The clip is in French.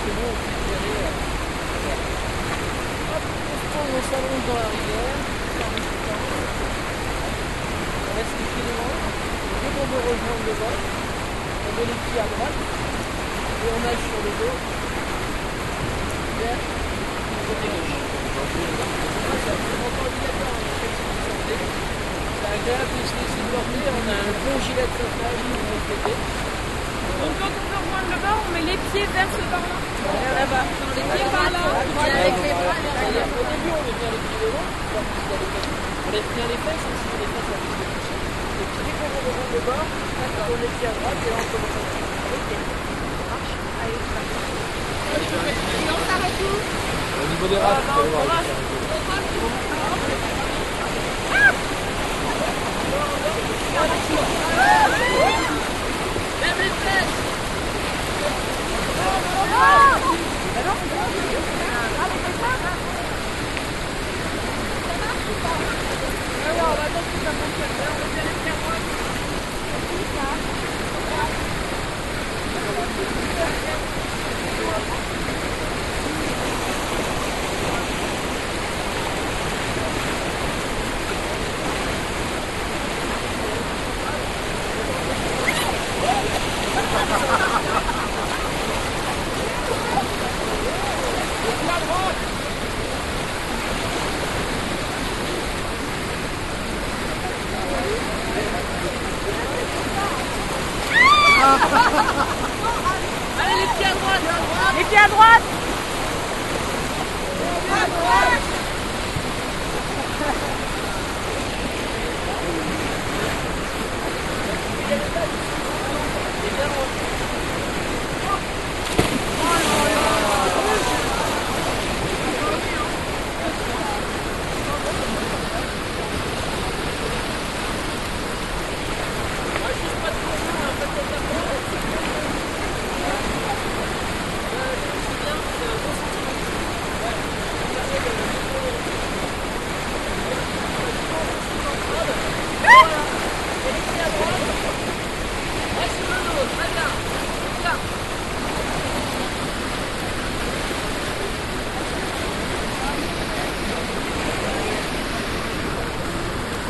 que nous on préférait. Hop, on s'allonge dans la rivière. On reste les pieds devant. Dès qu'on veut rejoindre le bord, on met les pieds à droite et on nage sur le dos vers le côté gauche. C'est absolument pas obligatoire, c'est agréable de se laisser porter. On a un bon gilet de sauvetage pour refléter. Donc quand on veut rejoindre le bord, on met les pieds vers ce bord-là. Là-bas. Les pieds par là. Avec les bras. Au début, on met bien les pieds devant. On laisse bien les fesses, sinon les fesses ça risque de pousser. Et puis dès qu'on rejoint le bord, on met les pieds à droite et là on commence à faire. Ok. Ça marche. Allez, ça marche. Et on s'arrête où? Au niveau des races, vous allez voir. Lève les fesses. Alors, on va attendre que ça fonctionne. On va bien les pieds à droite. Allez, les pieds à droite. Les pieds à droite.